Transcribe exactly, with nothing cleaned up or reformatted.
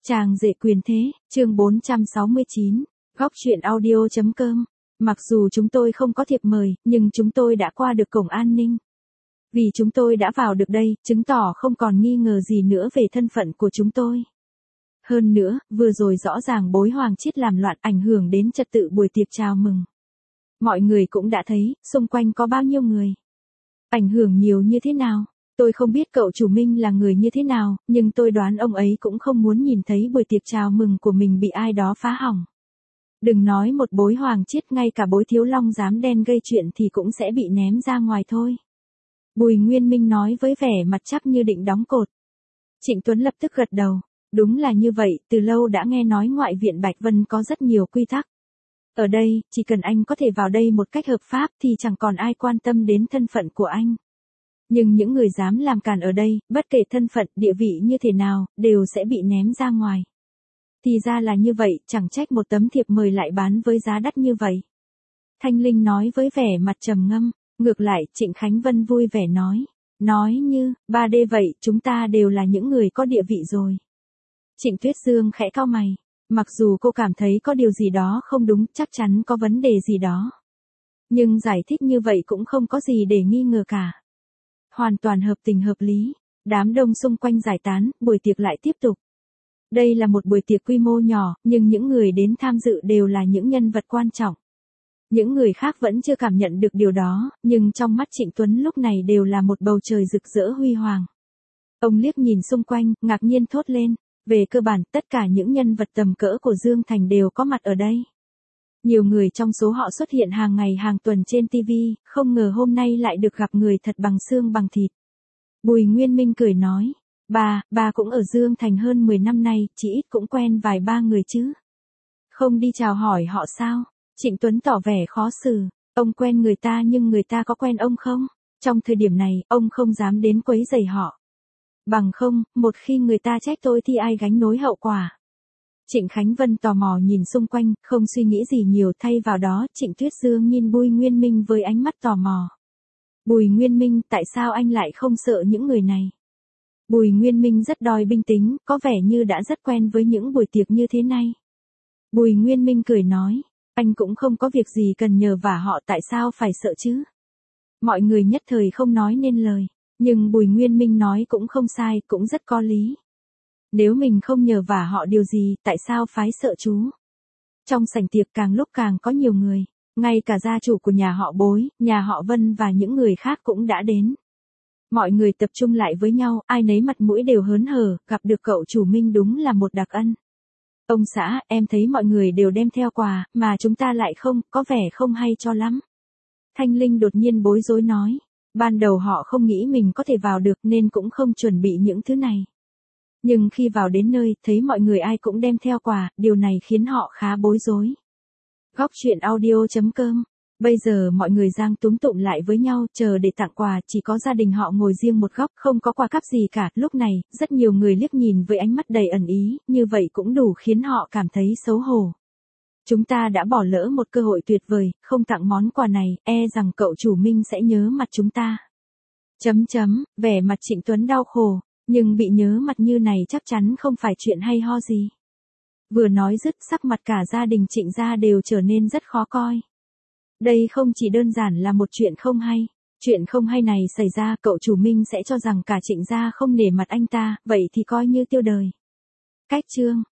Chàng rể quyền thế, chương bốn trăm sáu mươi chín, góc truyện audio.com. Mặc dù chúng tôi không có thiệp mời, nhưng chúng tôi đã qua được cổng an ninh. Vì chúng tôi đã vào được đây, chứng tỏ không còn nghi ngờ gì nữa về thân phận của chúng tôi. Hơn nữa, vừa rồi rõ ràng bối Hoàng Chiết làm loạn ảnh hưởng đến trật tự buổi tiệc chào mừng. Mọi người cũng đã thấy, xung quanh có bao nhiêu người. Ảnh hưởng nhiều như thế nào? Tôi không biết cậu chủ Minh là người như thế nào, nhưng tôi đoán ông ấy cũng không muốn nhìn thấy buổi tiệc chào mừng của mình bị ai đó phá hỏng. Đừng nói một bối Hoàng Chiết, ngay cả bối Thiếu Long dám đen gây chuyện thì cũng sẽ bị ném ra ngoài thôi. Bùi Nguyên Minh nói với vẻ mặt chắc như định đóng cột. Trịnh Tuấn lập tức gật đầu. Đúng là như vậy, từ lâu đã nghe nói ngoại viện Bạch Vân có rất nhiều quy tắc. Ở đây, chỉ cần anh có thể vào đây một cách hợp pháp thì chẳng còn ai quan tâm đến thân phận của anh. Nhưng những người dám làm càn ở đây, bất kể thân phận, địa vị như thế nào, đều sẽ bị ném ra ngoài. Thì ra là như vậy, chẳng trách một tấm thiệp mời lại bán với giá đắt như vậy. Thanh Linh nói với vẻ mặt trầm ngâm, ngược lại, Trịnh Khánh Vân vui vẻ nói. Nói như, ba D vậy, chúng ta đều là những người có địa vị rồi. Trịnh Tuyết Dương khẽ cau mày. Mặc dù cô cảm thấy có điều gì đó không đúng, chắc chắn có vấn đề gì đó. Nhưng giải thích như vậy cũng không có gì để nghi ngờ cả. Hoàn toàn hợp tình hợp lý. Đám đông xung quanh giải tán, buổi tiệc lại tiếp tục. Đây là một buổi tiệc quy mô nhỏ, nhưng những người đến tham dự đều là những nhân vật quan trọng. Những người khác vẫn chưa cảm nhận được điều đó, nhưng trong mắt Trịnh Tuấn lúc này đều là một bầu trời rực rỡ huy hoàng. Ông liếc nhìn xung quanh, ngạc nhiên thốt lên. Về cơ bản, tất cả những nhân vật tầm cỡ của Dương Thành đều có mặt ở đây. Nhiều người trong số họ xuất hiện hàng ngày hàng tuần trên ti vi, không ngờ hôm nay lại được gặp người thật bằng xương bằng thịt. Bùi Nguyên Minh cười nói, bà, bà cũng ở Dương Thành hơn mười năm nay, chỉ ít cũng quen vài ba người chứ. Không đi chào hỏi họ sao? Trịnh Tuấn tỏ vẻ khó xử, ông quen người ta nhưng người ta có quen ông không? Trong thời điểm này, ông không dám đến quấy rầy họ. Bằng không, một khi người ta trách tôi thì ai gánh nỗi hậu quả. Trịnh Khánh Vân tò mò nhìn xung quanh, không suy nghĩ gì nhiều, thay vào đó, Trịnh Tuyết Dương nhìn Bùi Nguyên Minh với ánh mắt tò mò. Bùi Nguyên Minh, tại sao anh lại không sợ những người này? Bùi Nguyên Minh rất đòi bình tĩnh, có vẻ như đã rất quen với những buổi tiệc như thế này. Bùi Nguyên Minh cười nói, anh cũng không có việc gì cần nhờ vả họ, tại sao phải sợ chứ? Mọi người nhất thời không nói nên lời. Nhưng Bùi Nguyên Minh nói cũng không sai, cũng rất có lý. Nếu mình không nhờ vả họ điều gì, tại sao phái sợ chú? Trong sảnh tiệc càng lúc càng có nhiều người, ngay cả gia chủ của nhà họ Bối, nhà họ Vân và những người khác cũng đã đến. Mọi người tập trung lại với nhau, ai nấy mặt mũi đều hớn hở, gặp được cậu chủ Minh đúng là một đặc ân. Ông xã, em thấy mọi người đều đem theo quà, mà chúng ta lại không, có vẻ không hay cho lắm. Thanh Linh đột nhiên bối rối nói. Ban đầu họ không nghĩ mình có thể vào được nên cũng không chuẩn bị những thứ này. Nhưng khi vào đến nơi, thấy mọi người ai cũng đem theo quà, điều này khiến họ khá bối rối. Góc truyện audio.com. Bây giờ mọi người giang túm tụm lại với nhau, chờ để tặng quà, chỉ có gia đình họ ngồi riêng một góc, không có quà cáp gì cả. Lúc này, rất nhiều người liếc nhìn với ánh mắt đầy ẩn ý, như vậy cũng đủ khiến họ cảm thấy xấu hổ. Chúng ta đã bỏ lỡ một cơ hội tuyệt vời, không tặng món quà này, e rằng cậu chủ Minh sẽ nhớ mặt chúng ta. Chấm chấm, vẻ mặt Trịnh Tuấn đau khổ, nhưng bị nhớ mặt như này chắc chắn không phải chuyện hay ho gì. Vừa nói dứt, sắc mặt cả gia đình Trịnh gia đều trở nên rất khó coi. Đây không chỉ đơn giản là một chuyện không hay. Chuyện không hay này xảy ra, cậu chủ Minh sẽ cho rằng cả Trịnh gia không nể mặt anh ta, vậy thì coi như tiêu đời. Cách chương